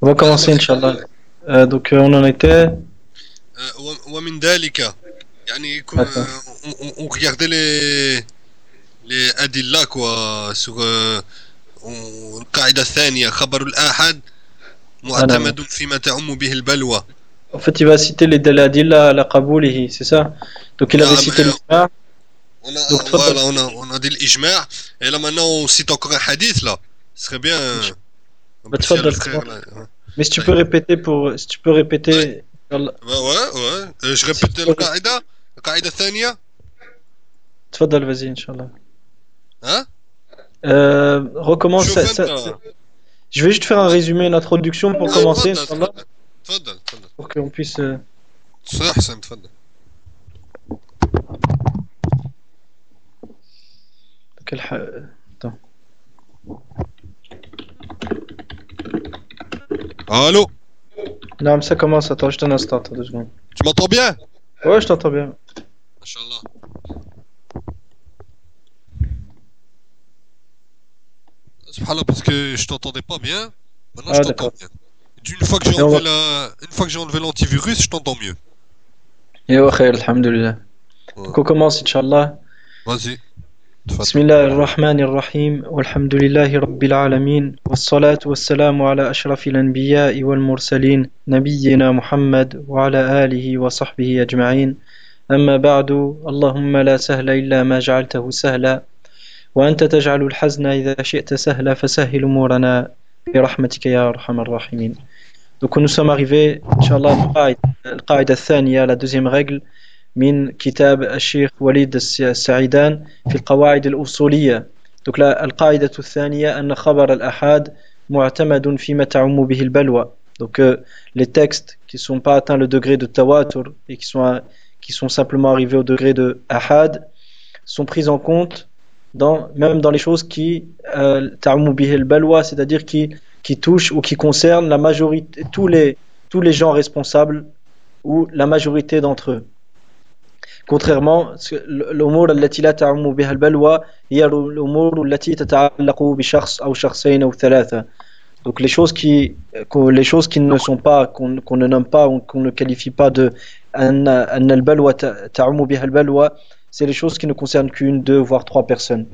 On va commencer, Inch'Allah. Donc, on en était. ومن ذلك يعني D'accord. on regardait les أدلة quoi sur القاعدة الثانية خبر الآحاد Ah, non, non. معتمد فيما تعم به البلوى. En fait, il va citer les daladilla à la Qaboulihi, c'est ça? Donc, il avait نعم cité l'Ijma'. on a Donc, tfaddal. voilà on a dit الإجماع et là maintenant on cite encore un hadith là. Ce serait bien en Bah, plus il y a le tfaddal, frère tfaddal. là. Mais si tu peux طيب. répéter pour. Si tu peux طيب. répéter. Ouais. Je Si répète tu peux. القاعدة الثانية. Tfaddal, vas-y, Inch'Allah. ها؟ Recommence. شوف أنت. Je vais juste faire un résumé, une introduction pour commencer, تفضل Inch'Allah, تفضل تفضل. pour qu'on puisse. صح أحسن تفضل. Attends. Allô? Non, mais ça commence. Attends, juste un instant, attends 2 secondes. Tu m'entends bien? Ouais, je t'entends bien. Inch'Allah. Subhanallah, parce que je t'entendais pas bien. Maintenant, je Ah, t'entends d'accord. bien. Une fois que j'ai Et on enlevé va. une fois que j'ai enlevé l'antivirus, je t'entends mieux. Et ouais, khair, alhamdulillah. Ouais. Donc, on commence, Inch'Allah. Vas-y, بسم تفضل. الله الرحمن الرحيم والحمد لله رب العالمين والصلاة والسلام على أشرف الأنبياء والمرسلين نبينا محمد وعلى آله وصحبه أجمعين أما بعد اللهم لا سهل إلا ما جعلته سهلا وأنت تجعل الحزن إذا شئت سهلا فسهل أمورنا برحمتك يا أرحم الراحمين. Donc nous sommes arrivés, Inch'Allah, القاعدة الثانية, la deuxième règle من كتاب الشيخ وليد السعيدان في القواعد الأصولية. Donc القاعدة الثانية أن خبر الأحاد معتمد فيما تعم به البلوى. Donc les textes qui ne sont pas atteints le degré de tawatur et qui sont simplement arrivés au degré de ahad sont pris en compte même dans les choses qui ta'mu bihi al-balwa, c'est-à-dire qui touchent ou qui concernent la majorité, tous les gens responsables ou la majorité d'entre eux. Contrairement, الأمور التي لا تعم بها البلوى هي الأمور التي تتعلق بشخص أو شخصين أو ثلاثة. Donc les choses qui ne sont pas, qu'on ne nomme pas ou qu'on ne qualifie pas de أن البلوى تعم بها البلوى, c'est les choses qui ne concernent qu'une, deux, voire trois personnes.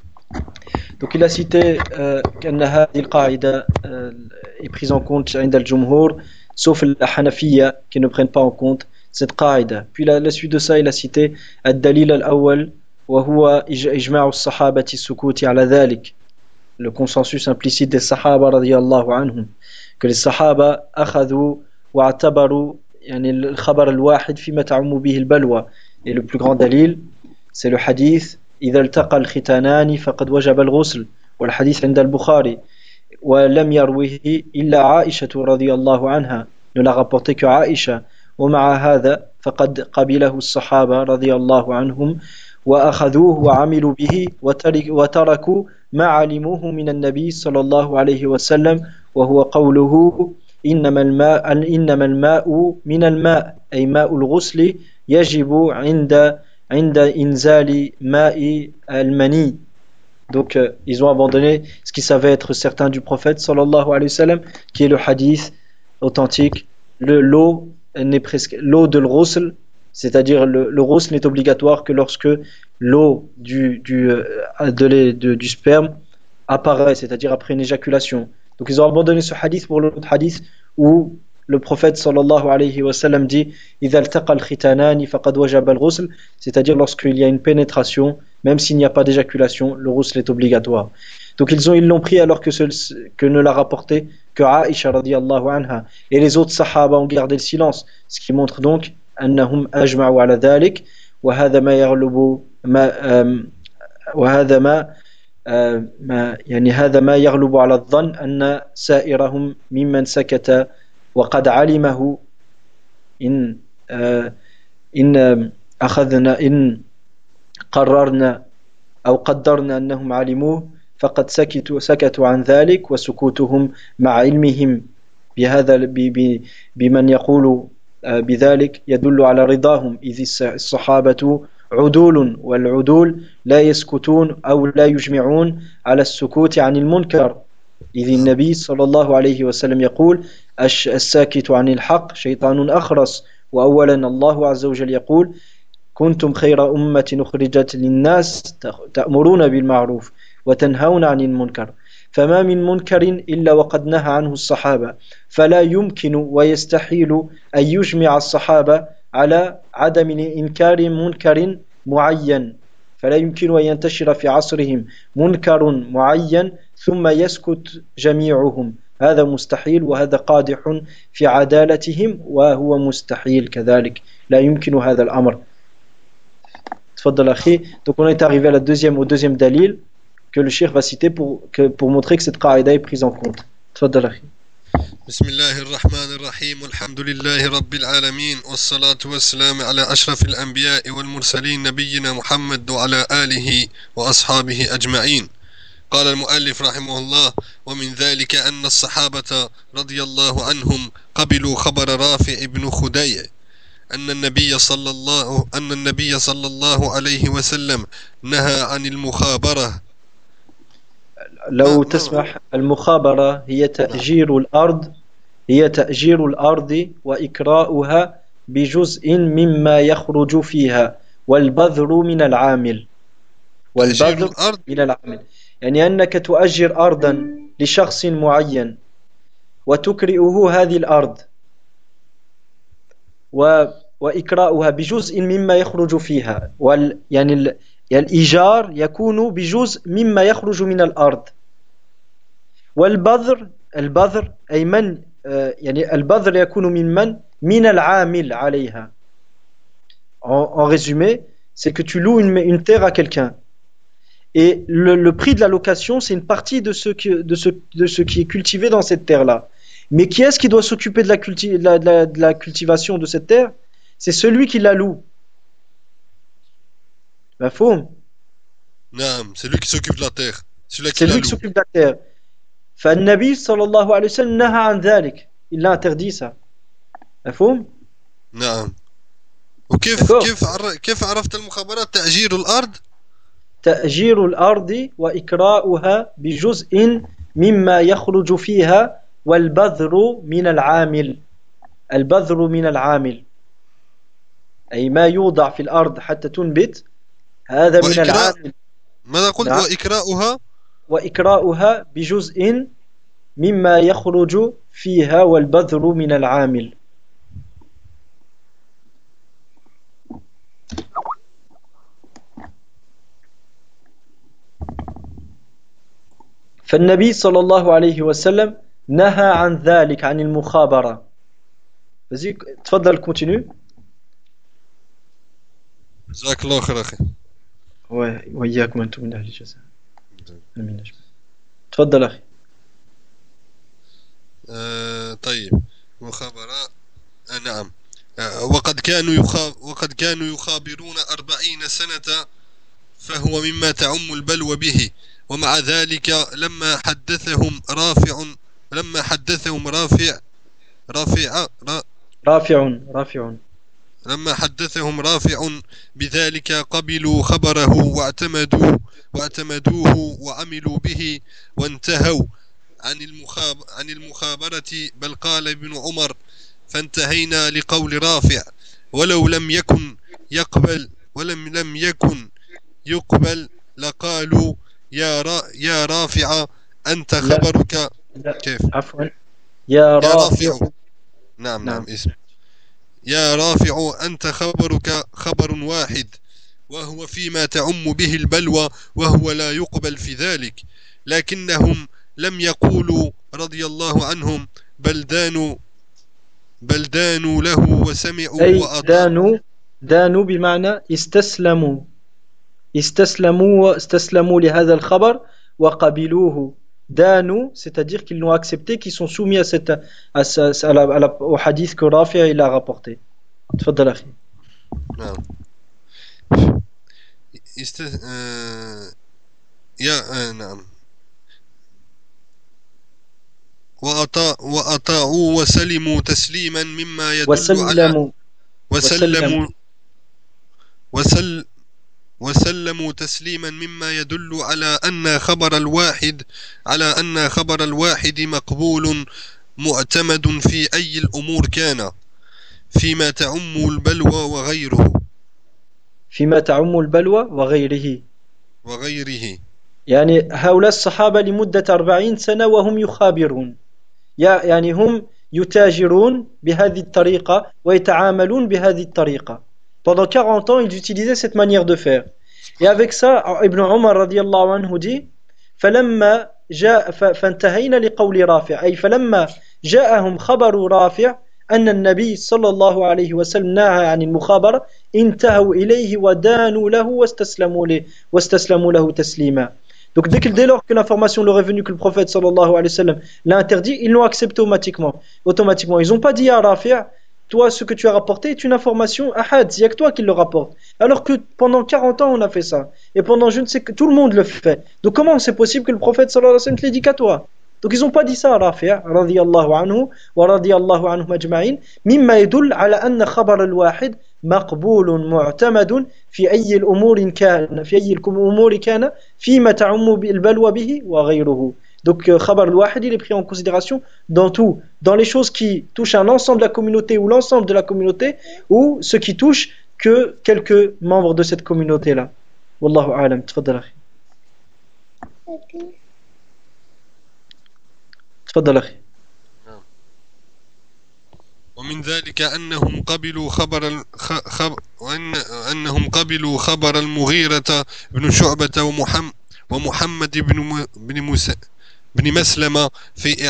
Donc il a cité qu'أن هذه القاعدة est prise en compte عند الجمهور sauf la Hanafiya qui ne prennent pas en compte cette qaïda. Puis la suite de ça, il a cité الدليل الأول وهو إجماع الصحابة السكوت على ذلك, le consensus implicite des sahaba radiyallahu anhum, que les sahaba أخذوا واعتبروا يعني الخبر الواحد فيما تعم به البلوى. Et le plus grand dalil, c'est le hadith إذا التقى الختانان فقد وجب الغسل, والحديث عند البخاري ولم يروه إلا عائشة رضي الله عنها, ne l'a rapporté que Aïcha. ومع هذا فقد قبله الصحابة رضي الله عنهم وأخذوه وعملوا به وتركوا ما علموه من النبي صلى الله عليه وسلم وهو قوله إنما الماء من الماء, أي ماء الغسل يجب عند إنزال ماء المني. Donc ils ont abandonné ce qui savait être certain du prophète sallallahu alayhi wa sallam, qui est le hadith authentique. L'eau de l'ghusl, c'est-à-dire le ghusl n'est obligatoire que lorsque l'eau du sperme apparaît, c'est-à-dire après une éjaculation. Donc ils ont abandonné ce hadith pour l'autre hadith où le prophète sallallahu alayhi wa sallam dit إذا التقى الختانان فقد وجب الغسل, c'est-à-dire lorsqu'il y a une pénétration, même s'il n'y a pas d'éjaculation, le ghusl est obligatoire. Donc ils l'ont pris alors que ne l'a rapporté que Aïcha radiyallahu anha, et les autres sahaba ont gardé le silence, ce qui montre donc أنهم أجمعوا على ذلك وهذا ما يغلب وهذا ما يعني هذا ما يغلب على الظن أن سائرهم ممن سكت وقد علمه إن أخذنا إن قررنا أو قدرنا أنهم علموه فقد سكتوا عن ذلك, وسكوتهم مع علمهم بهذا بمن يقول بذلك يدل على رضاهم, إذ الصحابة عدول, والعدول لا يسكتون أو لا يجمعون على السكوت عن المنكر. إذ نعم النبي صلى الله عليه وسلم يقول الساكت عن الحق شيطان أخرس. وأولا الله عز وجل يقول كنتم خير أمة أخرجت للناس تأمرون بالمعروف وتنهون عن المنكر. فما من منكر إلا وقد نهى عنه الصحابة، فلا يمكن ويستحيل أن يجمع الصحابة على عدم إنكار منكر معين. فلا يمكن أن ينتشر في عصرهم منكر معين ثم يسكت جميعهم، هذا مستحيل، وهذا قادح في عدالتهم وهو مستحيل كذلك، لا يمكن هذا الأمر. Tfaddal akhi. Donc on est arrivé à au deuxième dalil que le cheikh va citer pour montrer que cette qaïda est prise en compte. Tfaddal akhi. بسم الله الرحمن الرحيم والحمد لله رب العالمين والصلاة والسلام على أشرف الأنبياء والمرسلين نبينا محمد وعلى آله وأصحابه أجمعين. قال المؤلف رحمه الله: ومن ذلك أن الصحابة رضي الله عنهم قبلوا خبر رافع بن خديع أن النبي صلى الله عليه وسلم نهى عن المخابرة. لو تسمح، المخابرة هي تأجير الأرض وإكراؤها بجزء مما يخرج فيها والبذر من العامل. يعني أنك تؤجر أرضا لشخص معين وتكرئه هذه الأرض وإكراؤها بجزء مما يخرج فيها، يعني الإيجار يكون بجزء مما يخرج من الأرض. والبذر أي من، يعني البذر يكون من العامل عليها. En résumé, c'est que tu loues une terre à quelqu'un. Et le prix de la location, c'est une partie de ce qui est cultivé dans cette terre-là. Mais qui est-ce qui doit s'occuper de la cultivation de cette terre? C'est celui qui la loue. Mafhoum? Non, c'est lui qui s'occupe de la terre. C'est lui qui s'occupe de la terre. فالنبي صلى الله عليه وسلم نهى عن ذلك. Il a interdit ça. مفهوم؟ نعم. وكيف عرفت المخابرات؟ تأجير الأرض؟ تأجير الأرض وإكراؤها بجزء مما يخرج فيها والبذر من العامل. البذر من العامل أي ما يوضع في الأرض حتى تنبت، هذا من العامل. ماذا قلت؟ نعم. وإكراؤها بجزء مما يخرج فيها والبذر من العامل. فالنبي صلى الله عليه وسلم نهى عن ذلك، عن المخابرة. Vas-y, تفضل continue. جزاك الله خير أخي. وإياكم أنتم من أهل الجزاء. تفضل أخي. طيب، مخابرة. نعم. وقد كانوا يخابرون 40 سنة، فهو مما تعم البلوى به. ومع ذلك لما حدثهم رافع بذلك قبلوا خبره واعتمدوه وعملوا به وانتهوا عن المخابرة. بل قال ابن عمر: فانتهينا لقول رافع ولو لم يقبل لقالوا يا رافع أنت خبرك. كيف؟ عفوا، يا رافع. نعم اسم. يا رافع أنت خبرك خبر واحد، وهو فيما تعم به البلوى، وهو لا يقبل في ذلك. لكنهم لم يقولوا رضي الله عنهم، بل دانوا له وسمعوا وأطاعوا. دانوا بمعنى استسلموا لهذا الخبر وقبلوه. دانوا, c'est-à-dire qu'ils l'ont accepté, qu'ils sont soumis au hadith que Rafi' il a rapporté. تفضل أخي. نعم. نعم. وأطاعوا وسلموا تسليما مما يدل على وسلموا تسليما مما يدل على أن خبر الواحد مقبول معتمد في أي الأمور كان فيما تعم البلوى وغيره. فيما تعم البلوى وغيره. يعني هؤلاء الصحابة لمدة 40 سنة وهم يخابرون، يعني هم يتاجرون بهذه الطريقة ويتعاملون بهذه الطريقة. Pendant 40 ans, ils utilisaient cette manière de faire. Et avec ça, Ibn Omar radiallahu anhu dit فلما جاء فانتهينا لقول رافع أي فلما جاءهم خبر رافع أن النبي صلى الله عليه وسلم نهى عن المخابرة انتهوا إليه ودانوا له واستسلموا له تسليما. Donc dès lors que l'information leur est venue que le prophète sallallahu alayhi wa sallam l'a interdit, ils l'ont accepté automatiquement. Ils n'ont pas dit à Rafi', toi ce que tu as rapporté est une information ahad, il n'y a que toi qui le rapporte. Alors que pendant 40 ans on a fait ça. Et pendant je ne sais que tout le monde le fait. Donc comment c'est possible que le prophète sallallahu alayhi wa sallam te l'ait dit qu'à toi? Donc ils n'ont pas dit ça à Rafi' radiyallahu anhu wa radiyallahu anhum ajma'in, mimma yadul ala anna khabar al-wahid مقبول معتمد في أي الأمور كان فيما تعم البلوى به وغيره. Donc khabar al-wahid il est pris en considération dans tout, dans les choses qui touchent un ensemble de la communauté ou l'ensemble de la communauté, ou ce qui touche que quelques membres de cette communauté là. Wallahu a'lam. تفضل أخي. تفضل أخي. ومن ذلك أنهم قبلوا خبر المغيرة بن شعبة ومحمد بن مسلمة في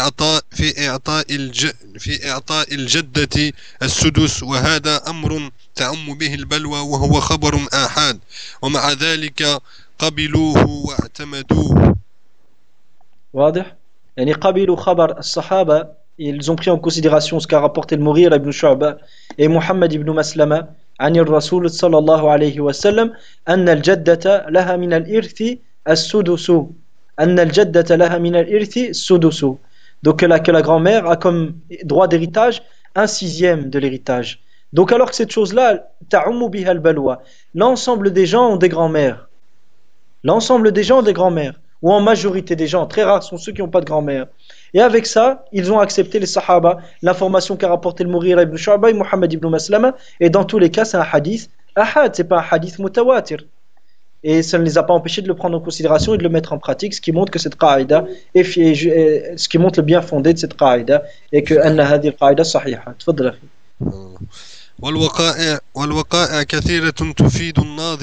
إعطاء الجدة السدس، وهذا أمر تعم به البلوى وهو خبر آحاد، ومع ذلك قبلوه واعتمدوه. واضح؟ يعني قبلوا خبر الصحابة، ils ont pris en considération ce qu'a rapporté le Mughira ibn Shu'ba et Muhammad ibn Maslama عن الرسول صلى الله عليه وسلم أن الجدة لها من الإرث السدس. أن الجدة لها من الإرث السدس. Donc que la grand-mère a comme droit d'héritage 1/6 de l'héritage. Donc alors que cette chose-là, ta'ummu biha al-balwa, l'ensemble des gens ont des grand-mères. L'ensemble des gens ont des grand-mères. Ou en majorité des gens, très rares sont ceux qui n'ont pas de grand-mère. Et avec ça, ils ont accepté les Sahaba, l'information qu'a rapporté le Mughira ibn Shu'ba et Muhammad ibn Maslama, et dans tous les cas, c'est un hadith ahad, c'est pas un hadith mutawatir. Et ça ne les a pas empêchés de le prendre en considération et de le mettre en pratique, ce qui montre que cette qaïda ce qui montre le bien fondé de cette qaïda, et que anna hadhihi al-qaïda sahiha. تفضل أخي. والوقائع كثيرة تفيد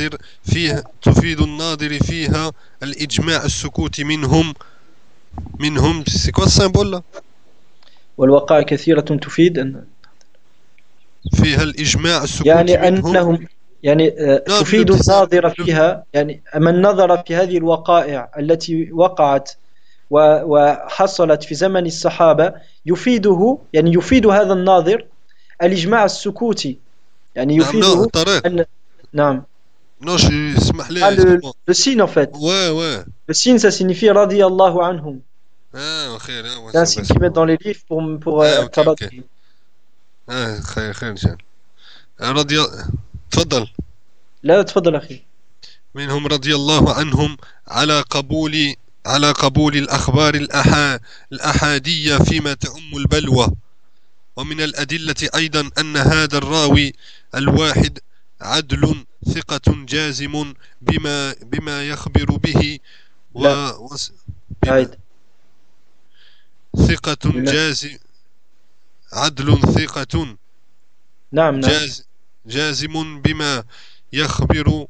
الناظر فيها الإجماع السكوت منهم. C'est quoi ce symbole là? والوقائع كثيرة تفيد فيها الإجماع السكوت يعني منهم. أنهم يعني تفيد الناظر فيها، يعني من نظر في هذه الوقائع التي وقعت وحصلت في زمن الصحابة يفيده، يعني يفيد هذا الناظر الإجماع السكوتي، يعني يفيده أن نعم. Non, اسمح لي. Le signe en fait. Ouais. Le signe ça signifie radiyallahu anhum. خير. C'est un signe qu'ils mettent dans les livres pour okay. خير جان. تفضل. لا تفضل أخي. منهم رضي الله عنهم على قبول الأخبار الأحادية فيما تعم البلوى. ومن الأدلة أيضا أن هذا الراوي الواحد عدل ثقة جازم بما يخبر به ثقة جازم عدل ثقة نعم جازم بما يخبر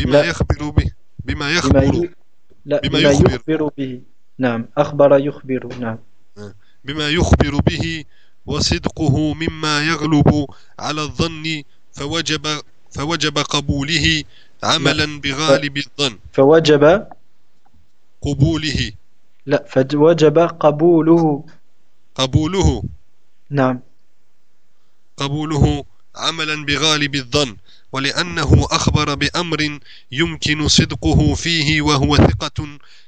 به نعم أخبر يخبر نعم بما يخبر به وصدقه مما يغلب على الظن فوجب قبوله عملا بغالب الظن. فوجب قبوله نعم قبوله عملا بغالب الظن، ولأنه أخبر بأمر يمكن صدقه فيه وهو ثقة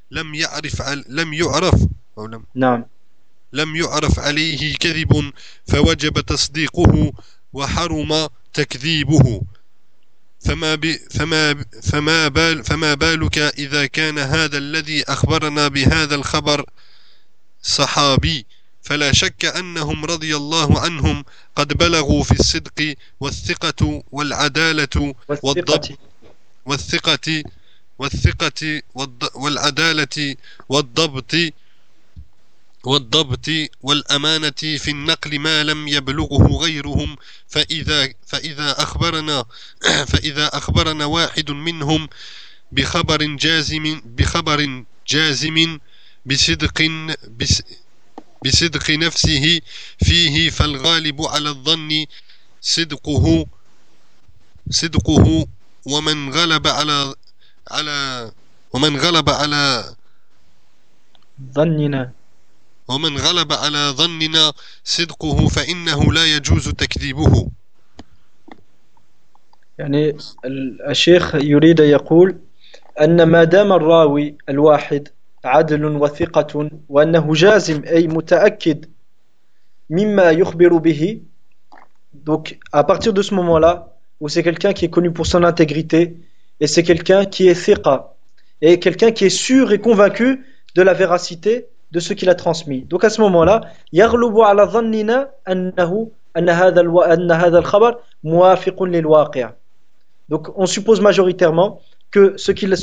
لم يعرف عليه كذب، فوجب تصديقه وحرم تكذيبه. فما بالك إذا كان هذا الذي أخبرنا بهذا الخبر صحابي، فلا شك أنهم رضي الله عنهم قد بلغوا في الصدق والثقة والعدالة والثقة والعدالة والضبط والأمانة في النقل ما لم يبلغه غيرهم. فإذا أخبرنا واحد منهم بخبر جازم بصدق نفسه فيه، فالغالب على الظن صدقه، ومن غلب على ظننا صدقه فإنه لا يجوز تكذيبه. يعني الشيخ يريد يقول أن ما دام الراوي الواحد عدل وثقة وأنه جازم أي متأكد مما يخبر به, donc à partir de ce moment-là où c'est quelqu'un qui est connu pour son intégrité et c'est quelqu'un qui est thiqa et quelqu'un qui est sûr et convaincu de la véracité de ce qu'il a transmis, donc à ce moment-là يغلب على ظننا أن هذا الخبر موافق للواقع. Donc on suppose majoritairement que ce qu'il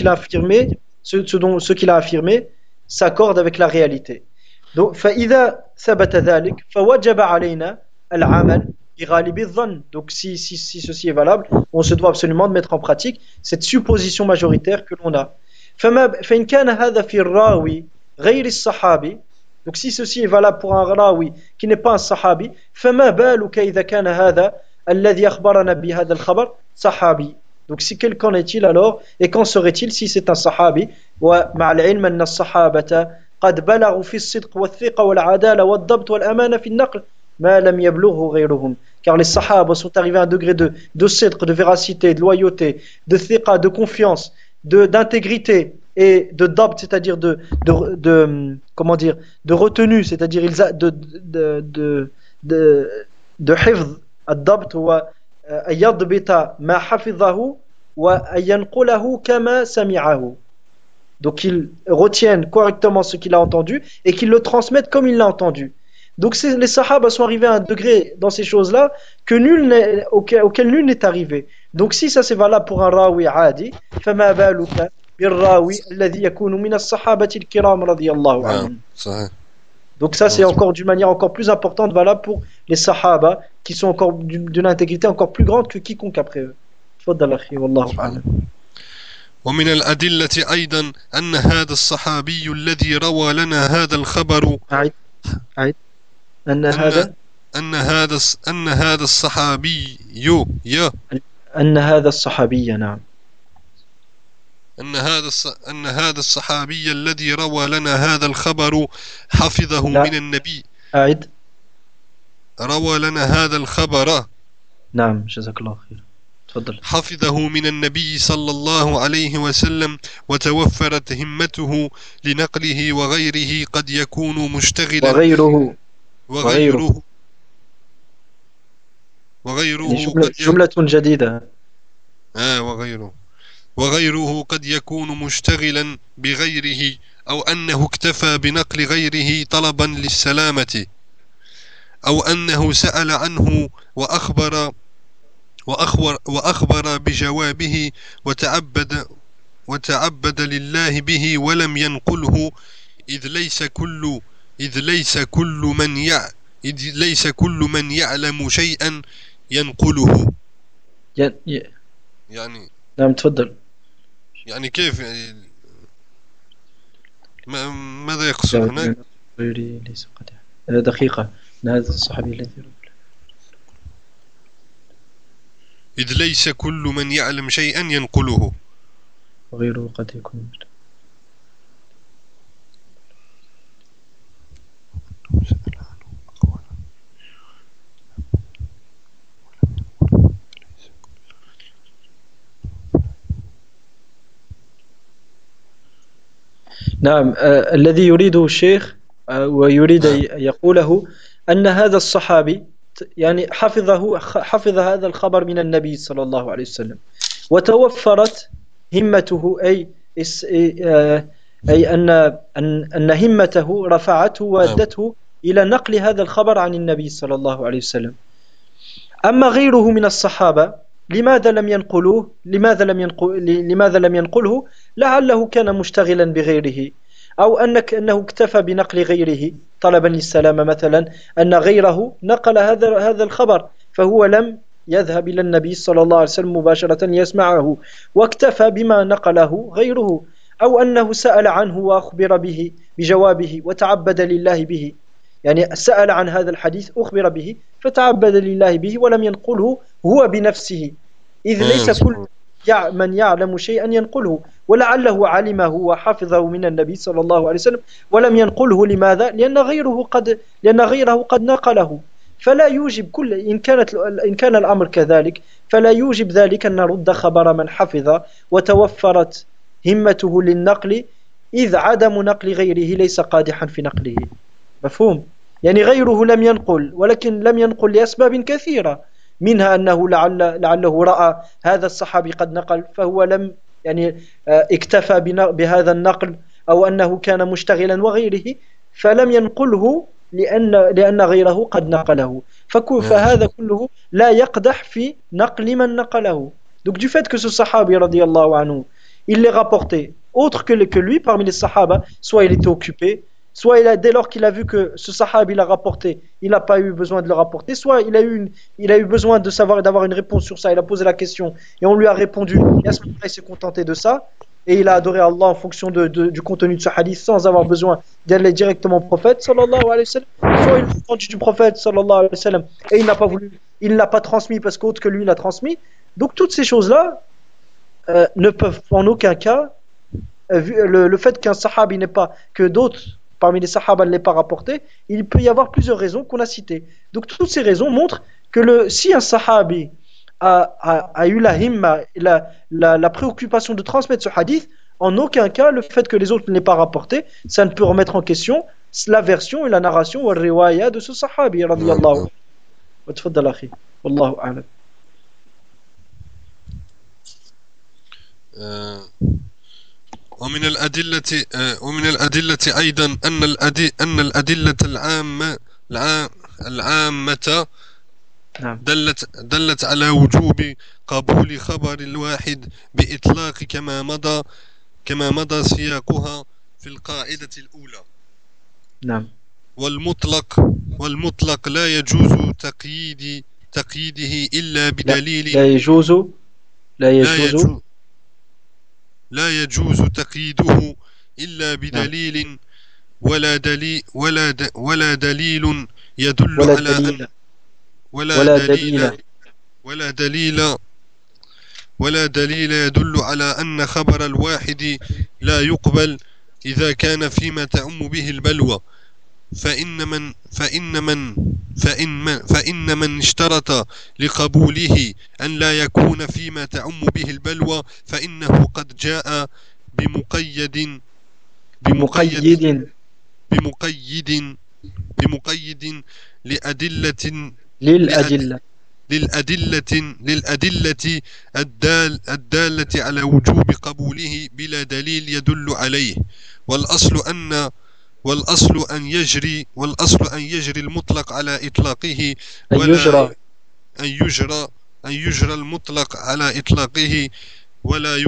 a affirmé s'accorde avec la réalité. Donc فإذا ثبت ذلك فوجب علينا العمل بغالب الظن. Donc si ceci est valable, on se doit absolument de mettre en pratique cette supposition majoritaire que l'on a. فإن كان هذا في الراوي غير الصحابي, donc si ceci est valable pour un rawi qui n'est pas un sahabi, فما بالك إذا كان هذا الذي أخبرنا بهذا الخبر صحابي. Donc si qu'en est-il alors, et qu'en serait-il si c'est un sahabi? ومع العلم أن الصحابة قد بلغوا في الصدق والثقة والعدالة والضبط والأمانة في النقل ما لم يبلغه غيرهم. Car les sahaba sont arrivés à un degré de sidq, de véracité, de loyauté, de thiqa, de confiance, d'intégrité et de dabt, c'est-à-dire de retenue, c'est-à-dire de hifz. الضبط هو أن يضبط ما حفظه وأن ينقله كما سمعه. Donc qu'ils retiennent correctement ce qu'il a entendu et qu'ils le transmettent comme il l'a entendu. Donc les sahaba sont arrivés à un degré dans ces choses-là auquel nul n'est arrivé. Donc si ça c'est valable pour un rawi adi, فما بالك بالراوي الذي يكون من الصحابة الكرام رضي الله عنهم. Donc ça c'est encore d'une manière encore plus importante valable pour les sahaba qui sont encore d'une intégrité encore plus grande que quiconque après eux. تفضل أخي والله أعلم. ومن الأدلة أيضا أن هذا الصحابي الذي روى لنا هذا الخبر أن هذا الصحابي نعم أن هذا الصحابي الذي روى لنا هذا الخبر حفظه من النبي. روى لنا هذا الخبر. نعم جزاك الله خير. تفضل. حفظه من النبي صلى الله عليه وسلم وتوفرت همته لنقله وغيره قد يكون مشتغلا وغيره جملة جديدة. وغيره قد يكون مشتغلا بغيره أو أنه اكتفى بنقل غيره طلبا للسلامة أو أنه سأل عنه وأخبر بجوابه وتعبد لله به ولم ينقله إذ ليس كل من يعلم شيئا ينقله. يعني نعم تفضل. يعني كيف ماذا يقصد هناك؟ ليس دقيقة. هذا الصحابي الذي إذ ليس كل من يعلم شيئا ينقله وغيره قد يكون. نعم الذي يريده الشيخ ويريد يقوله أن هذا الصحابي يعني حفظ هذا الخبر من النبي صلى الله عليه وسلم وتوفرت همته، أي أن همته رفعته وأدته إلى نقل هذا الخبر عن النبي صلى الله عليه وسلم. أما غيره من الصحابة لماذا لم ينقلوه؟ لماذا لم ينقله؟ لعله كان مشتغلا بغيره، أو أنه اكتفى بنقل غيره طلبا للسلامة مثلا، أن غيره نقل هذا الخبر فهو لم يذهب إلى النبي صلى الله عليه وسلم مباشرة يسمعه، واكتفى بما نقله غيره، أو أنه سأل عنه وأخبر به بجوابه وتعبد لله به، يعني سأل عن هذا الحديث أخبر به فتعبد لله به ولم ينقله هو بنفسه، إذ ليس كل من يعلم شيئا ينقله، ولعله علمه وحفظه من النبي صلى الله عليه وسلم ولم ينقله. لماذا؟ لأن غيره قد نقله. فلا يوجب إن كان الأمر كذلك فلا يوجب ذلك أن نرد خبر من حفظ وتوفرت همته للنقل، إذ عدم نقل غيره ليس قادحا في نقله. مفهوم؟ يعني غيره لم ينقل، ولكن لم ينقل لأسباب كثيرة، منها أنه لعله رأى هذا الصحابي قد نقل فهو لم اكتفى بهذا النقل، أو أنه كان مشتغلا وغيره فلم ينقله لأن غيره قد نقله. فهذا كله لا يقدح في نقل من نقله. Donc du fait que ce sahabi radiyallahu anhu, il l'ait rapporté autre que lui parmi les sahaba, soit il était occupé, soit dès lors qu'il a vu que ce sahabi l'a rapporté, il n'a pas eu besoin de le rapporter, soit il a eu besoin de savoir et d'avoir une réponse sur ça, il a posé la question et on lui a répondu, et à ce moment-là il s'est contenté de ça, et il a adoré Allah en fonction du contenu de ce hadith sans avoir besoin d'aller directement au prophète sallallahu alayhi wa sallam, soit il a entendu du prophète sallallahu alayhi wa sallam et il ne l'a pas transmis parce qu'autre que lui l'a transmis. Donc toutes ces choses-là ne peuvent en aucun cas, le fait qu'un sahabi n'est pas, que d'autres parmi les sahaba ne l'aient pas rapporté, il peut y avoir plusieurs raisons qu'on a citées. Donc toutes ces raisons montrent que si un sahabi a eu la himma, la préoccupation de transmettre ce hadith, en aucun cas le fait que les autres ne l'aient pas rapporté, ça ne peut remettre en question la version et la narration ou le riwaya de ce sahabi radiyallahu anhu. وتفضل أخي والله أعلم. ومن الأدلة أيضا أن الأدلة العامة دلت على وجوب قبول خبر الواحد بإطلاق كما مضى سياقها في القاعدة الأولى. نعم. والمطلق لا يجوز تقييده إلا بدليل. لا يجوز تقييده إلا بدليل ولا دليل يدل على ولا دليل يدل على أن خبر الواحد لا يقبل إذا كان فيما تعم به البلوى، فإن من اشترط لقبوله أن لا يكون فيما تعم به البلوى فإنه قد جاء بمقيد للأدلة الدالة على وجوب قبوله بلا دليل يدل عليه. والأصل أن يجري المطلق على إطلاقه، ولا أن يجرى المطلق على إطلاقه ولا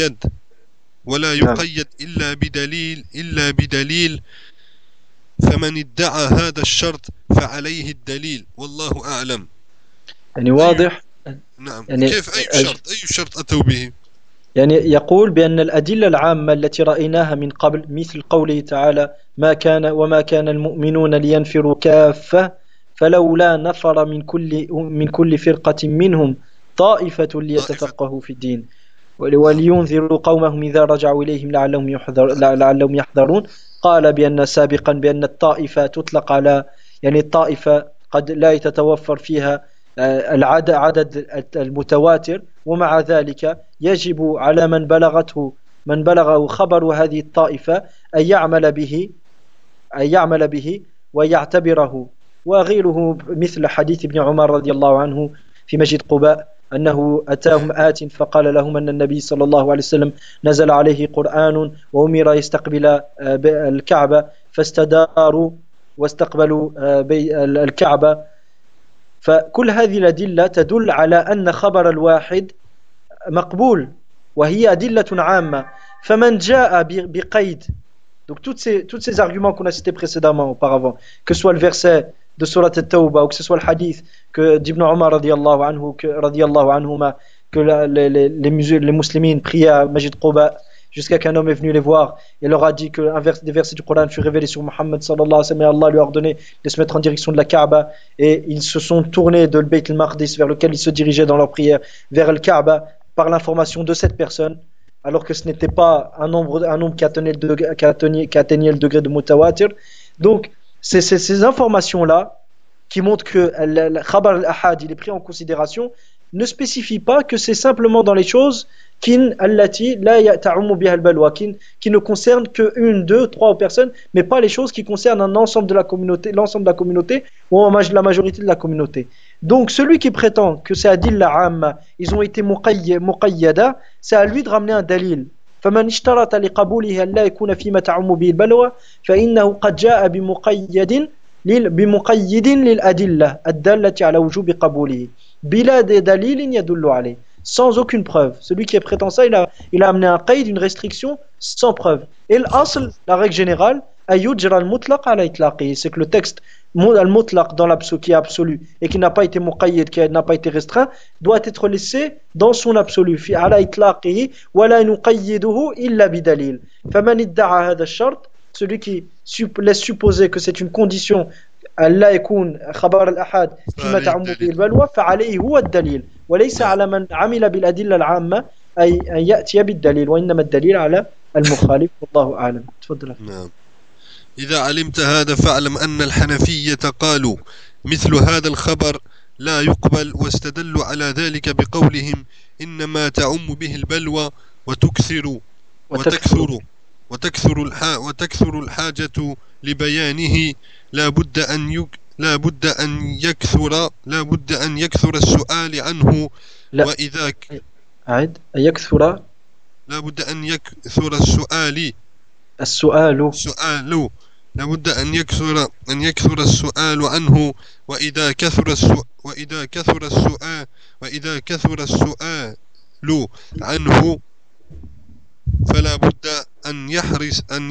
يقيد إلا بدليل فمن ادعى هذا الشرط فعليه الدليل، والله أعلم. يعني واضح. نعم. يعني كيف أي شرط أتوا به؟ يعني يقول بأن الأدلة العامة التي رأيناها من قبل مثل قوله تعالى وما كان المؤمنون لينفروا كافة فلولا نفر من كل فرقة منهم طائفة ليتفقهوا في الدين ولينذروا قومهم إذا رجعوا إليهم لعلهم يحذرون. قال سابقا بأن الطائفة تطلق على يعني الطائفة قد لا يتوفر فيها عدد المتواتر، ومع ذلك يجب على من بلغه خبر هذه الطائفة أن يعمل به ويعتبره. وغيره مثل حديث ابن عمر رضي الله عنه في مسجد قباء أنه أتاهم آت فقال لهم أن النبي صلى الله عليه وسلم نزل عليه قرآن وأمر يستقبل الكعبة فاستداروا واستقبلوا الكعبة. فكل هذه الأدلة تدل على أن خبر الواحد مقبول وهي أدلة عامة. فمن جاء بقيد. Donc tous ces arguments qu'on a cités précédemment auparavant, que ce soit le verset de Surat At-Tawbah ou que ce soit le hadith que d'Ibn Omar radiallahu anhu, radiallahu anhuma, que les musulmans priaient à Majid Quba jusqu'à qu'un homme est venu les voir et leur a dit que des versets du Coran furent révélés sur Muhammad sallallahu alayhi wa sallam et Allah lui a ordonné de se mettre en direction de la Kaaba et ils se sont tournés de Bayt al-Maqdis vers lequel ils se dirigeaient dans leur prière vers le Kaaba par l'information de cette personne, alors que ce n'était pas un nombre qui atteignait le degré de mutawatir. Donc, c'est ces informations-là qui montrent que le khabar al-ahad il est pris en considération, ne spécifie pas que c'est simplement dans les choses qui ne concernent que une, deux, trois personnes, mais pas les choses qui concernent l'ensemble de la communauté ou la majorité de la communauté. Donc celui qui prétend que c'est adilla amma, ils ont été muqayyada, c'est à lui de ramener un dalil. فمن اشترط لقبوله أن لا يكون فيما تعم به البلوى فإنه قد جاء بمقيد للأدلة الدالة على وجوب قبوله بلا دليل يدل عليه, sans aucune preuve. Celui qui est prétend ça, il a amené un qaid, une restriction sans preuve. Et l'asl, la règle générale, ayujra al-mutlaq ala itlaqi, c'est que le texte al-mutlaq dans l'absolu qui est absolu et qui n'a pas été muqayyid, qui n'a pas été restreint, doit être laissé dans son absolu. Fi ala itlaqihi wa la nuqayyiduhu illa bidalil. Faman idda'a hadha ash-shart, celui qui laisse supposer que c'est une condition ألا يكون خبر الأحاد فيما تعم به البلوى فعليه هو الدليل وليس على من عمل بالأدلة العامة أن يأتي بالدليل وإنما الدليل على المخالف والله أعلم. تفضل. نعم. إذا علمت هذا فاعلم أن الحنفية قالوا مثل هذا الخبر لا يقبل واستدلوا على ذلك بقولهم إنما تعم به البلوى وتكثر الحاجة لبيانه لا بد أن يكثر السؤال عنه. لا. وإذا أعد يكثر. لا بد أن يكثر السؤال. لا بد أن يكثر السؤال عنه. وإذا كثر السؤال عنه فلا بد أن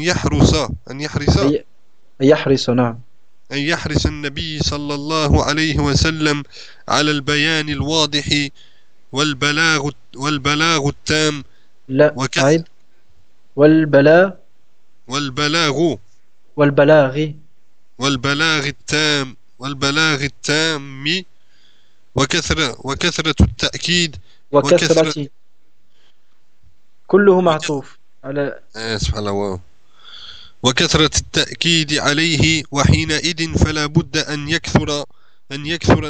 يحرص النبي صلى الله عليه وسلم على البيان الواضح والبلاغ التام. لا عيد. والبلاغ التام وكثرة التأكيد كله معطوف على سبحان الله. وكثرة التأكيد عليه وحينئذ فلا بد أن يكثر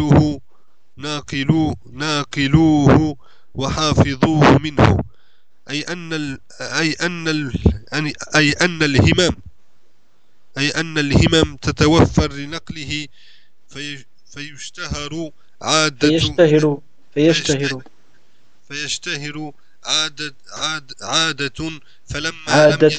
ناقلوه وحافظوه منه. أي أن الهمم تتوفر لنقله فيشتهر عادة فلما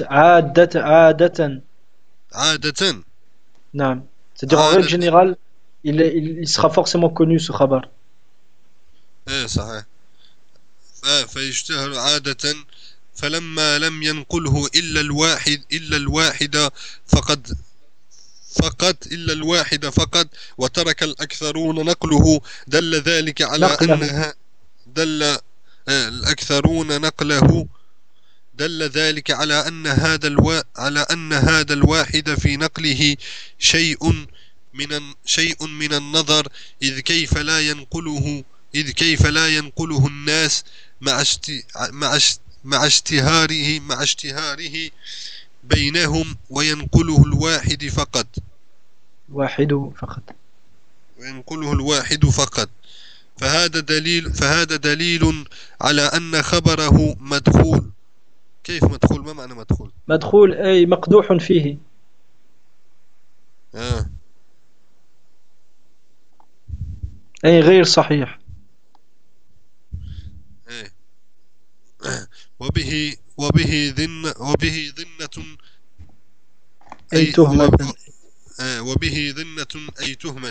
عادة. نعم. C'est-à-dire en règle générale, il sera forcément connu ce khabar. صحيح. فيشتهر عادة فلما لم ينقله إلا الواحد فقط وترك الأكثرون نقله دل ذلك على أنها الأكثرون نقله دل ذلك على أن هذا الواحد في نقله شيء من النظر إذ كيف لا ينقله الناس مع اشتهاره بينهم وينقله الواحد فقط. فهذا دليل على أن خبره مدخول. كيف مدخول؟ ما معنى مدخول؟ مدخول أي مقدوح فيه. أي غير صحيح. وبه ذنة أي تهمة. وبه ذنة أي تهمة.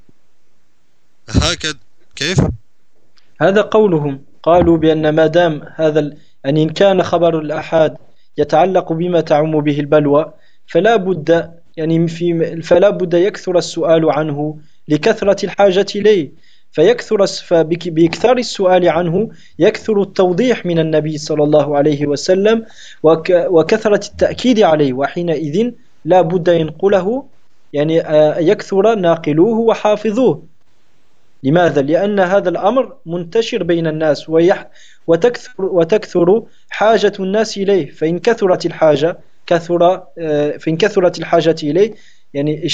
هكذا كيف؟ هذا قولهم، قالوا بأن ما دام هذا يعني إن كان خبر الآحاد يتعلق بما تعم به البلوى فلا بد يعني فلا بد يكثر السؤال عنه لكثرة الحاجة إليه، بإكثار السؤال عنه يكثر التوضيح من النبي صلى الله عليه وسلم وكثرة التأكيد عليه، وحينئذ لا بد ينقله يعني يكثر ناقلوه وحافظوه. لماذا؟ لأن هذا الأمر منتشر بين الناس وتكثر حاجة الناس إليه، فإن كثرت الحاجة إليه يعني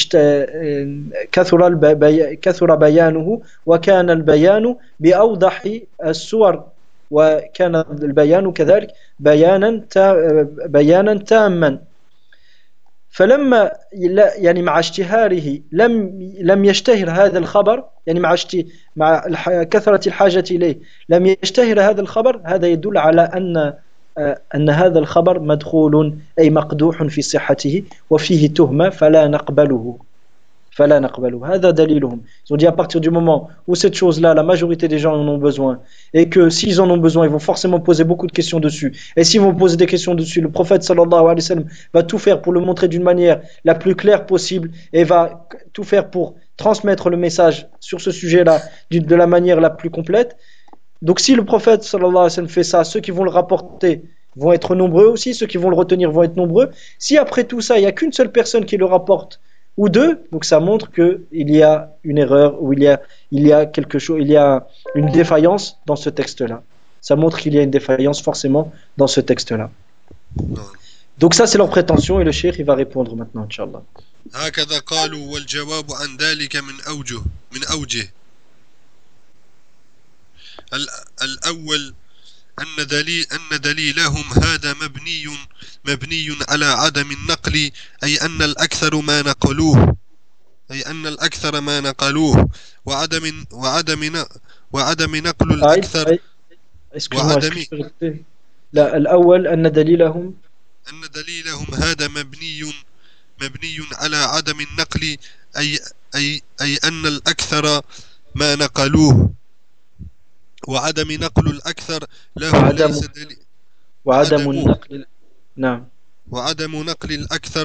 كثر بيانه، وكان البيان بأوضح الصور، وكان البيان كذلك بيانا تاما. فلما يعني مع اشتهاره لم يشتهر هذا الخبر، يعني مع كثرة الحاجة إليه لم يشتهر هذا الخبر. هذا يدل على أن هذا الخبر مدخول أي مقدوح في صحته وفيه تهمة فلا نقبله. هذا دليلهم. Ils ont dit à partir du moment où cette chose-là, la majorité des gens en ont besoin, et que s'ils en ont besoin, ils vont forcément poser beaucoup de questions dessus. Et s'ils vont poser des questions dessus, le prophète sallallahu alayhi wa sallam va tout faire pour le montrer d'une manière la plus claire possible et va tout faire pour transmettre le message sur ce sujet-là de la manière la plus complète. Donc si le prophète sallallahu alayhi wa sallam fait ça, ceux qui vont le rapporter vont être nombreux aussi, ceux qui vont le retenir vont être nombreux. Si après tout ça, il n'y a qu'une seule personne qui le rapporte, ou deux, donc ça montre qu'il y a une erreur, ou il y a quelque chose, il y a une défaillance dans ce texte-là. Ça montre qu'il y a une défaillance forcément dans ce texte-là. Donc ça c'est leur prétention, et le cheikh il va répondre maintenant, Inch'Allah. هكذا قالوا والجواب عن ذلك من أوجه. الأول أن دليلهم هذا مبني على عدم النقل، أي أن الأكثر ما نقلوه وعدم نقل الأكثر. لا، الأول أن دليلهم هذا مبني على عدم النقل، أي أن الأكثر ما نقلوه وعدم نقل الأكثر له ليس دليل. وعدم النقل، نعم، وعدم نقل الأكثر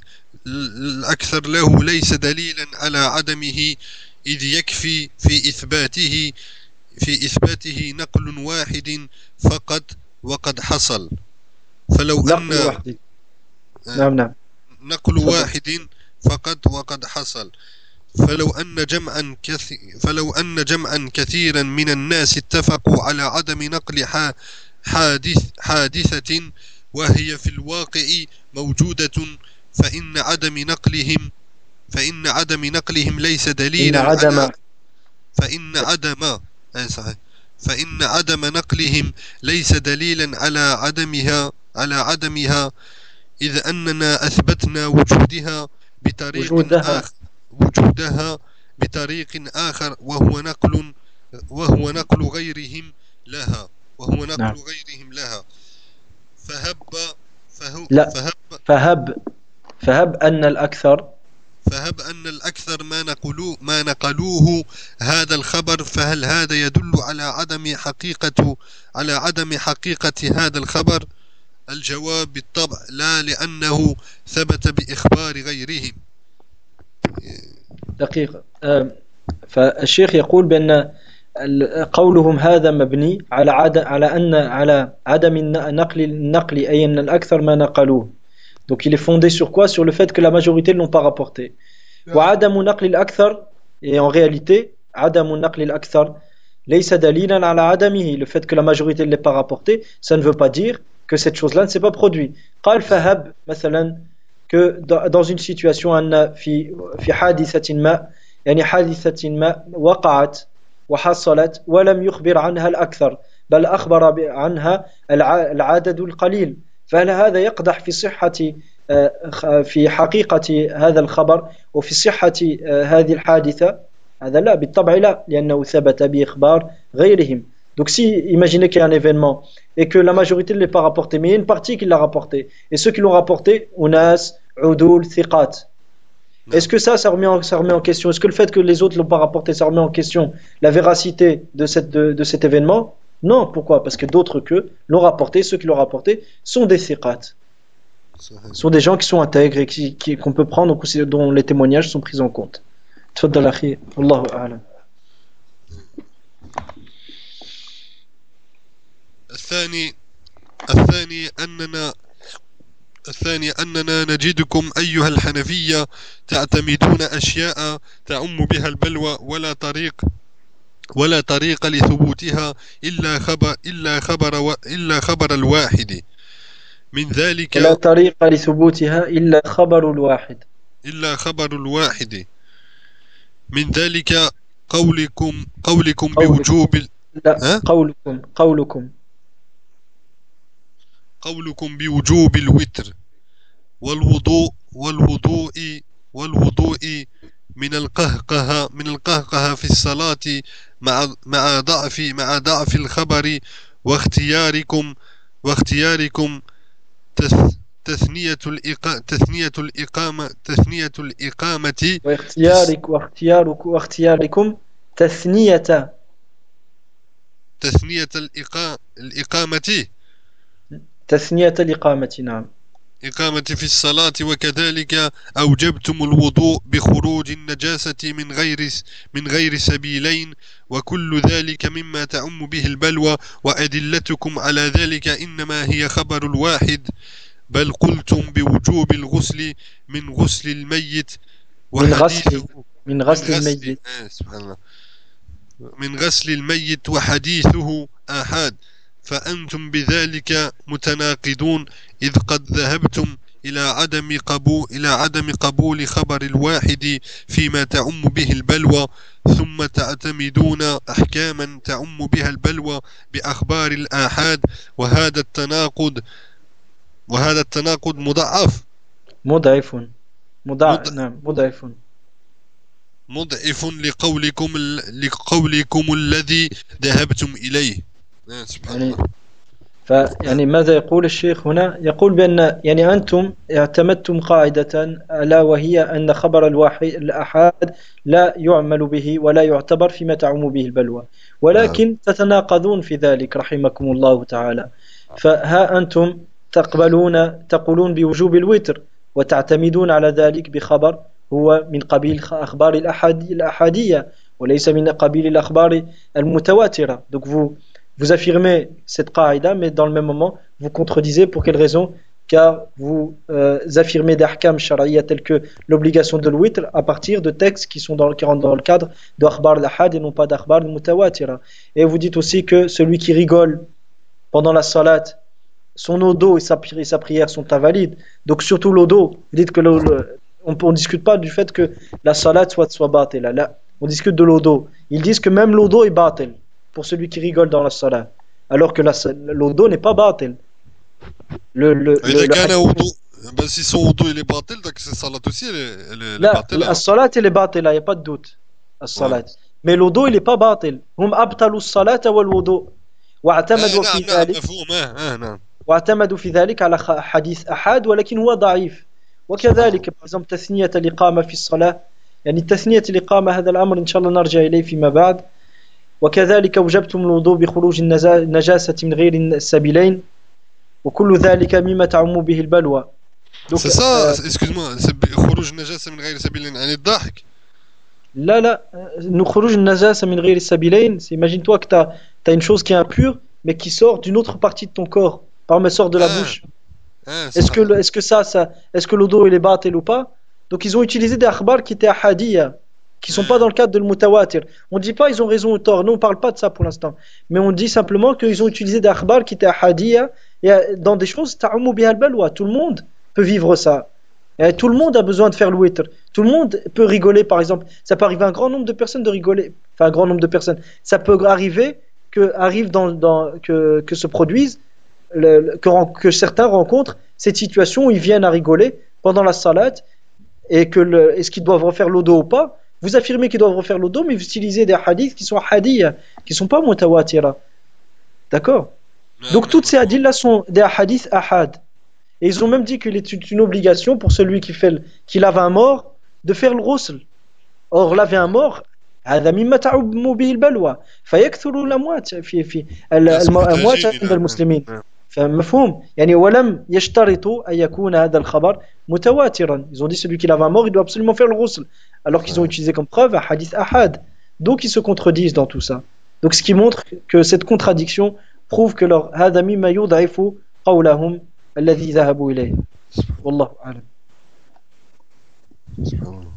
له ليس دليلا على عدمه، إذ يكفي في إثباته نقل واحد فقط وقد حصل. فلو أن نقل واحد فقط وقد حصل. فلو أن جمعا كثيرا من الناس اتفقوا على عدم نقل حادثة وهي في الواقع موجودة، فإن عدم نقلهم ليس دليلا على فإن عدم نقلهم ليس دليلا على عدمها، إذ أننا أثبتنا وجودها بطريق آخر وهو نقل غيرهم لها. فهب أن الأكثر ما نقلوه هذا الخبر، فهل هذا يدل على عدم حقيقة هذا الخبر؟ الجواب بالطبع لا، لأنه ثبت بإخبار غيرهم. دقيقة. فالشيخ يقول بأن قولهم هذا مبني على عدم النقل أي أن الأكثر ما نقلوه. Donc il est fondé sur quoi? Sur le fait que la majorité ne l'ont pas rapporté. وعدم نقل الأكثر، et en réalité عدم نقل الأكثر ليس دليلا على عدمه. Le fait que la majorité ne l'ait pas rapporté, ça ne veut pas dire que cette chose-là ne s'est pas produite. قال فهب مثلا que dans une situation أن في حادثة ما، يعني حادثة ما وقعت وحصلت ولم يخبر عنها الأكثر بل أخبر عنها العدد القليل، فهل هذا يقدح في حقيقة هذا الخبر وفي صحة هذه الحادثة؟ هذا لا، بالطبع لا، لأنه ثبت بإخبار غيرهم. Donc si, imaginez qu'il y a un événement et que la majorité ne l'ait pas rapporté, mais il y a une partie qui l'a rapporté, et ceux qui l'ont rapporté, Unas, Udul, Thiqat. Est-ce نعم. que ça remet en question? Est-ce que le fait que les autres ne l'ont pas rapporté, ça remet en question la véracité de cet événement? Non, pourquoi? Parce que d'autres qu'eux l'ont rapporté, ceux qui l'ont rapporté sont des thiqat, صحيح. sont des gens qui sont intègres et qu'on peut prendre, dont les témoignages sont pris en compte. تفضل أخي والله أعلم. الثاني الثاني أننا أننا نجدكم أيها الحنفية تعتمدون أشياء تعم بها البلوى ولا طريق لثبوتها إلا خبر الواحد من ولا ذلك طريق لثبوتها إلا خبر الواحد. إلا خبر الواحد من ذلك قولكم قولكم بوجوب لا ها؟ قولكم قولكم بوجوب الوتر والوضوء والوضوء من القهقه في الصلاة مع ضعف الخبر واختياركم تثنية الإقامة واختياركم تثنية الإقامة تثنية الإقامة. نعم. إقامة في الصلاة وكذلك أوجبتم الوضوء بخروج النجاسة من غير سبيلين وكل ذلك مما تعم به البلوى وأدلتكم على ذلك إنما هي خبر الواحد بل قلتم بوجوب الغسل من غسل الميت وحديثه من غسل الميت سبحان الله من غسل الميت وحديثه آحاد فأنتم بذلك متناقضون إذ قد ذهبتم إلى عدم قبول خبر الواحد فيما تعم به البلوى ثم تعتمدون أحكاما تعم بها البلوى بأخبار الآحاد وهذا التناقض مضعف. نعم مضعف لقولكم الذي ذهبتم إليه. سبحان الله. فيعني ماذا يقول الشيخ هنا؟ يقول بأن يعني أنتم اعتمدتم قاعدة ألا وهي أن خبر الأحاد لا يعمل به ولا يعتبر فيما تعم به البلوى، ولكن تتناقضون في ذلك رحمكم الله تعالى. فها أنتم تقولون بوجوب الوتر وتعتمدون على ذلك بخبر هو من قبيل أخبار الأحادية وليس من قبيل الأخبار المتواترة. Donc vous affirmez cette qaïda, mais dans le même moment, vous contredisez. Pour quelle raison? Car vous affirmez des ahkam shari'a tels que l'obligation de l'witr à partir de textes qui rentrent dans le cadre de akhbar al-ahad et non pas d'akhbar al-mutawatira. Et vous dites aussi que celui qui rigole pendant la salat, son odo et sa prière sont invalides. Donc surtout l'odo, vous dites que on ne discute pas du fait que la salat soit batil. Là, on discute de l'odo. Ils disent que même l'odo est batil pour celui qui rigole dans la salat, alors que l'odo n'est pas batil. Si son wudu il est batil, donc sa salat aussi elle est batil. La salat elle est batil, il n'y a pas de doute. Ouais. Mais l'odo il n'est pas batil. Hum abtalu salat wal wudu. واعتمدوا في ذلك على حديث أحد ولكن هو ضعيف. وكذلك بارزام تثنية الإقامة في الصلاة، يعني تثنية الإقامة هذا الأمر إن شاء الله نرجع إليه فيما بعد. وكذلك أوجبتم الوضوء بخروج النجاسة من غير السبيلين وكل ذلك مما تعم به البلوى. C'est ça, excuse-moi, c'est خروج النجاسة من غير السبيلين يعني الضحك. لا خروج النجاسة من غير السبيلين, c'est imagine-toi que t'as une chose qui est impure mais qui sort d'une autre partie de ton corps, par exemple sort de la bouche. Est-ce que l'odo il est batil ou pas? Donc ils ont utilisé des akhbar qui étaient ahadiyya, qui sont pas dans le cadre de l'mutawatir. On dit pas ils ont raison ou tort, nous on parle pas de ça pour l'instant, mais on dit simplement qu'ils ont utilisé des akhbar qui étaient ahadiyya et dans des choses ta'umu biha al-balwa, tout le monde peut vivre ça. Et tout le monde a besoin de faire le witr. Tout le monde peut rigoler, par exemple. Ça peut arriver à un grand nombre de personnes de rigoler. Enfin, un grand nombre de personnes. Ça peut arriver que se produise, que certains rencontrent cette situation où ils viennent à rigoler pendant la salat et est-ce qu'ils doivent refaire l'odo ou pas? Vous affirmez qu'ils doivent refaire l'odo, mais vous utilisez des hadiths qui sont hadiths, qui ne sont pas mutawatira. D'accord? نعم Donc نعم toutes ces مفهوم. hadiths-là sont des hadiths ahad. Et ils ont même dit qu'il est une obligation pour celui qui lave un mort de faire le ghusl. Or, laver un mort, هذا مما تعم به البلوى فيكثر الأموات في ناس الأموات محتاجين عند إلى نعم المسلمين. نعم. فمفهوم يعني ولم يشترطوا أن يكون هذا الخبر متواترا. Ils ont dit celui qui lave un mort il doit absolument faire le ghusl alors qu'ils ont صحيح. utilisé comme preuve un hadith ahad. Donc ils se contredisent dans tout ça. Donc ce qui montre que cette contradiction prouve que leur هذا مما يضعف قولهم الذي ذهبوا إليه. والله أعلم. سبحان الله.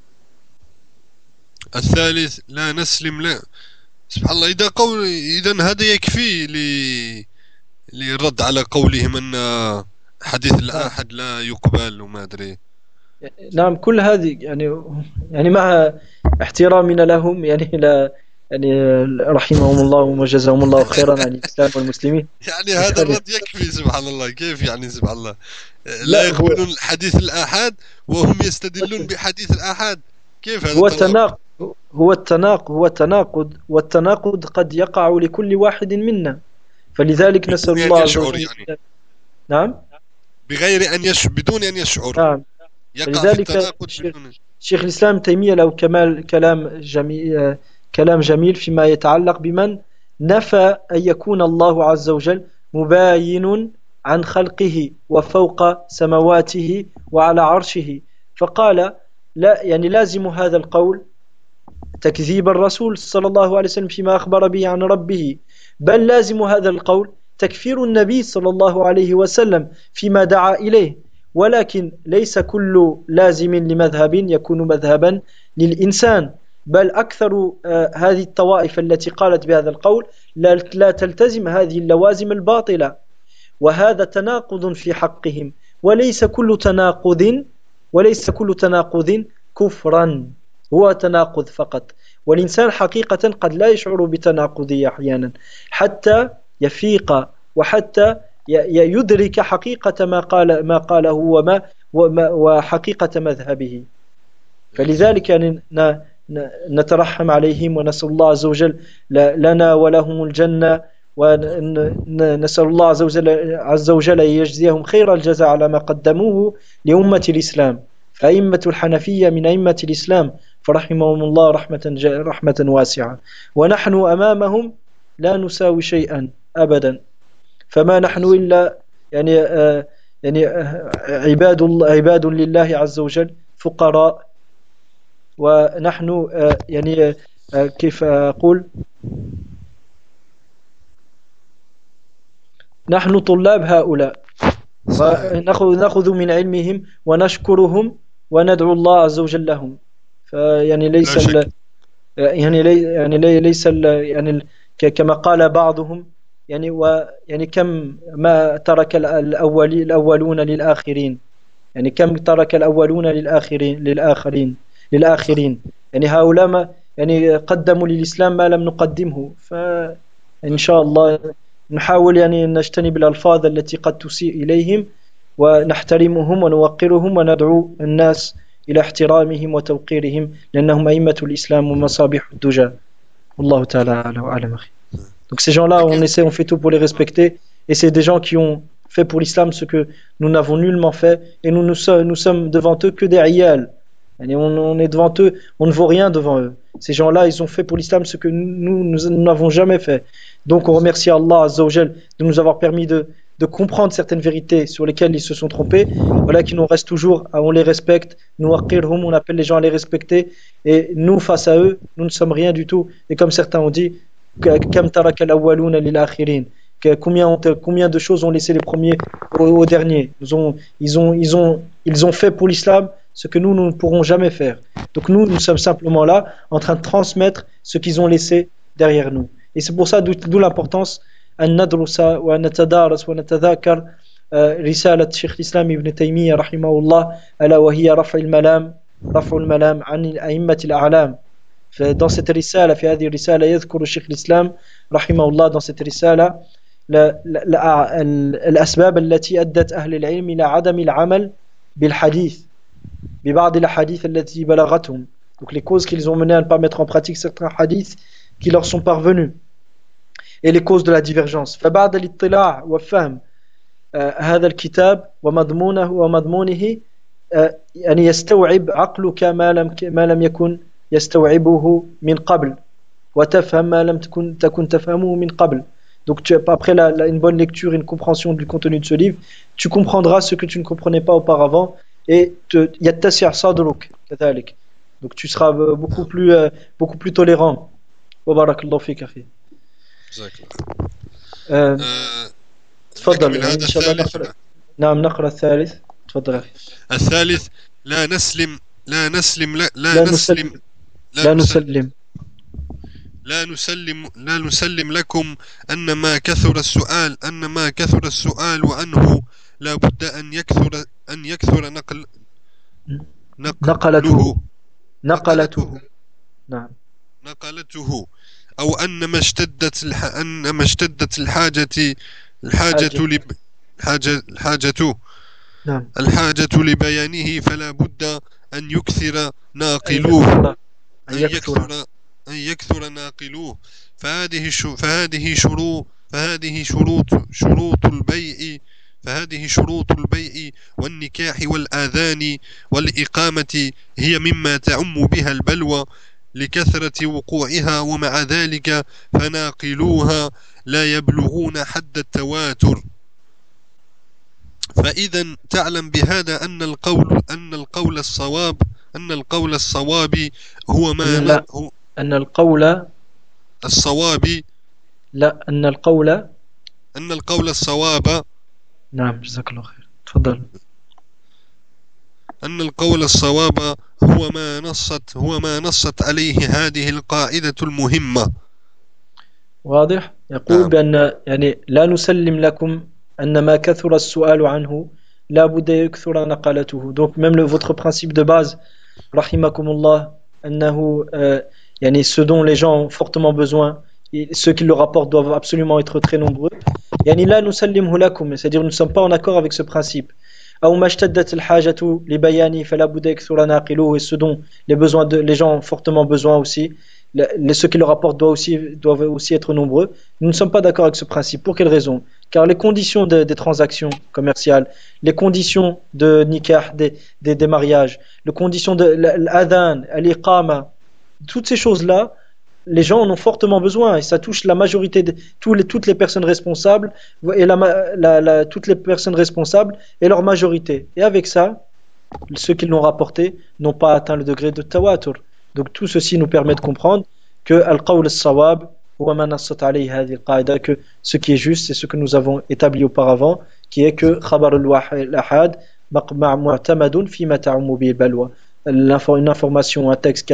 الثالث لا نسلم لا. سبحان الله. إذا هذا يكفي للرد على قولهم أن حديث نعم الآحد لا يقبل وما أدري. نعم كل هذه يعني مع احترامنا لهم يعني لا يعني رحمهم الله وجزاهم الله خيرا عن الإسلام والمسلمين. يعني هذا يعني الرد يكفي سبحان الله. كيف يعني سبحان الله لا لا يقبلون الحديث الآحاد وهم يستدلون بحديث الآحاد؟ كيف هذا هو التناقض؟ التناقض هو التناقض والتناقض قد يقع لكل واحد منا فلذلك نسأل بدون أن الله عز يشعر وجل. يعني نعم بغير أن بدون أن يشعر نعم يقع في فلذلك التناقض الشيخ بدون. شيخ الإسلام تيمية له كلام جميل فيما يتعلق بمن نفى أن يكون الله عز وجل مباين عن خلقه وفوق سمواته وعلى عرشه فقال لا يعني لازم هذا القول تكذيب الرسول صلى الله عليه وسلم فيما أخبر به عن ربه بل لازم هذا القول تكفير النبي صلى الله عليه وسلم فيما دعا إليه ولكن ليس كل لازم لمذهب يكون مذهبا للإنسان بل أكثر هذه الطوائف التي قالت بهذا القول لا تلتزم هذه اللوازم الباطلة وهذا تناقض في حقهم وليس كل تناقض كفرا هو تناقض فقط والإنسان حقيقة قد لا يشعر بتناقضه أحيانا حتى يفيق وحتى يدرك حقيقة ما قاله وحقيقة مذهبه فلذلك يعني نترحم عليهم ونسأل الله عز وجل لنا ولهم الجنة ونسأل الله عز وجل أن يجزيهم خير الجزاء على ما قدموه لأمة الإسلام فأئمة الحنفية من أئمة الإسلام فرحمهم الله رحمة واسعة ونحن أمامهم لا نساوي شيئا أبدا فما نحن إلا يعني عباد لله عز وجل فقراء ونحن يعني كيف أقول نحن طلاب هؤلاء ونأخذ من علمهم ونشكرهم وندعو الله عز وجل لهم فيعني لا شك. ليس يعني كما قال بعضهم يعني كم ما ترك الأولون للآخرين يعني كم ترك الأولون للآخرين يعني هؤلاء ما يعني قدموا للإسلام ما لم نقدمه فإن شاء الله نحاول يعني نجتنب الألفاظ التي قد تسيء إليهم ونحترمهم ونوقرهم وندعو الناس إلى احترامهم وتوقيرهم لأنهم أئمة الإسلام ومصابيح الدجى والله تعالى أعلى وأعلم أخي. Donc ces gens-là, on fait tout pour les respecter et c'est des gens qui ont fait pour l'islam ce que nous n'avons nullement fait et nous sommes devant eux que des riyals. On est devant eux, on ne vaut rien devant eux. Ces gens-là, ils ont fait pour l'islam ce que nous n'avons jamais fait. Donc on remercie Allah Azza wa Jal de nous avoir permis de comprendre certaines vérités sur lesquelles ils se sont trompés. Voilà qui nous reste toujours, on les respecte, nous aqirhum, on appelle les gens à les respecter et nous face à eux, nous ne sommes rien du tout. Et comme certains ont dit, kam taraka al-awwaluna lil-akhirin. Combien de choses ont laissé les premiers aux derniers. Ils ont fait pour l'islam ce que nous ne pourrons jamais faire. Donc nous sommes simplement là en train de transmettre ce qu'ils ont laissé derrière nous. Et c'est pour ça d'où l'importance أن ندرس ونتدارس ونتذاكر رسالة شيخ الإسلام ابن تيمية رحمه الله ألا وهي رفع الملام عن الأئمة الأعلام. Dans cette رسالة في هذه الرسالة يذكر الشيخ الإسلام رحمه الله dans cette رسالة الأسباب التي أدت أهل العلم إلى عدم العمل بالحديث ببعض الأحاديث التي بلغتهم. Donc les causes qu'ils ont mené à ne pas mettre en pratique certains hadiths qui leur sont parvenus. et les causes de la divergence. فبعد الاطلاع وفهم هذا الكتاب ومضمونه ومضمونه يعني يستوعب عقلك ما لم يكن يستوعبه من قبل وتفهم ما لم تكن تفهمه من قبل. Donc après une bonne lecture et une compréhension du contenu de ce livre, tu comprendras ce que tu ne comprenais pas auparavant et يتسع صدرك كذلك. Donc tu seras beaucoup plus tolérant. وبارك الله فيك أخي. جزاك الله. تفضل نكمل هذا إن شاء الله الثالث. نعم نقرأ الثالث. تفضل أخي. الثالث لا نسلم لا نسلم لا لا نسلم لا نسلم لا نسلم لكم أن ما كثر السؤال عنه لا بد أن يكثر نقلته نعم نقلته أو أن ما اشتدت الحاجة لبيانه فلا بد أن يكثر ناقلوه أن يكثر ناقلوه فهذه شروط البيع والنكاح والآذان والإقامة هي مما تعم بها البلوى لكثرة وقوعها ومع ذلك فناقلوها لا يبلغون حد التواتر. فإذا تعلم بهذا أن القول الصواب هو ما لا هو أن القول الصواب لا أن القول الصواب نعم جزاك الله خير تفضل. أن القول الصواب هو ما نصت عليه هذه القاعدة المهمة. واضح. يقول بأن يعني لا نسلم لكم أن ما كثر السؤال عنه لا بد يكثر نقلته. Donc même votre principe de base rahimakumullah أنه يعني ce dont les gens ont fortement besoin, ceux qui le rapportent doivent absolument être très nombreux. يعني لا نسلمه لكم, c'est-à-dire nous ne sommes pas en accord avec ce principe. أو ما اشتدت الحاجة لبيانه فلا بد يكثر ناقلوه, et ce dont les gens ont fortement besoin aussi, ceux qui le rapportent doivent aussi être nombreux. Nous ne sommes pas d'accord avec ce principe. Pour quelle raison? Car les conditions des transactions commerciales, les conditions de nikah, des mariages, les conditions de l'adhan, l'iqama, toutes ces choses-là, les gens en ont fortement besoin et ça touche la majorité de toutes les personnes responsables et toutes les personnes responsables et leur majorité. Et avec ça, ceux qui l'ont rapporté n'ont pas atteint le degré de tawatur. Donc tout ceci nous permet de comprendre que al-qawl as-sawab huwa ma nassat alayhi hadhihi al-qa'ida, que ce qui est juste c'est ce que nous avons établi auparavant, qui est que khabar al-ahad mu'tamadun fi ma ta'ummu bihi al-balwa. Une information, un texte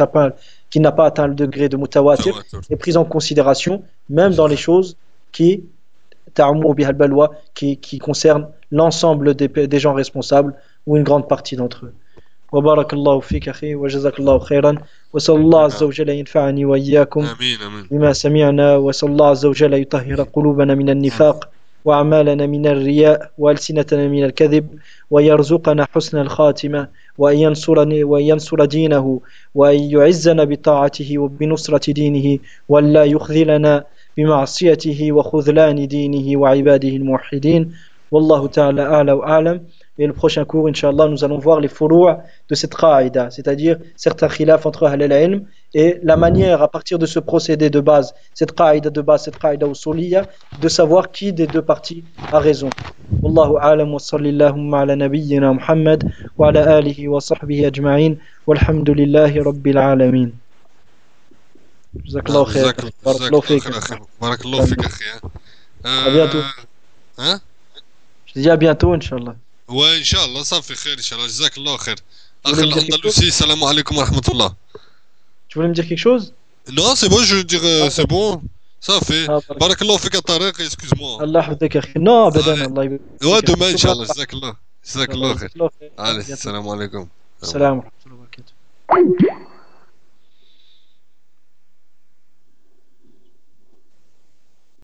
qui n'a pas atteint le degré de mutawatir est prise en considération même dans les choses qui ta'ummu biha al-balwa, qui concernent l'ensemble des gens responsables ou une grande partie d'entre eux. وبارك الله فيك أخي وجزاك الله خيرا وصلى الله عز وجل ينفعني وإياكم بما سمعنا وصلى الله عز وجل يطهر قلوبنا من النفاق وأعمالنا من الرياء وألسنتنا من الكذب ويرزقنا حسن الخاتمة وأن ينصر دينه وأن يعزنا بطاعته وبنصرة دينه ولا يخذلنا بمعصيته وخذلان دينه وعباده الموحدين والله تعالى أعلى وأعلم. Et le prochain cours, Inch'Allah, nous allons voir les furu' de cette qa'ida, c'est-à-dire certains khilaf entre ahl al-ilm et la manière à partir de ce procédé de base, cette qa'ida de base, cette qa'ida usuliyya, de savoir qui des deux parties a raison. Wallahu a'lam wa sallallahu ala nabiyyina Muhammad wa ala alihi wa sahbihi ajma'in walhamdulillahi rabbil alamin. Jazakallahu khair. Barakallahu fik. Barakallahu fik akhi. À bientôt. Hein? Je te dis à bientôt, Inch'Allah. Ouais, Inch'Allah, ça fait khair, Inch'Allah. Jazakallah khair. Akhi al-Andalusi, salam alaikum wa rahmatullah. Tu voulais me dire quelque chose? Non, c'est bon, je veux dire, c'est bon. Ça fait. Barakallah fik Tariq, excuse-moi. Allah hafdak akhi. Non, abadan, Allah ybarak. Ouais, demain, Inch'Allah, Jazakallah. Jazakallah khair. Allez, salam alaikum. Salam wa rahmatullah wa barakatuh.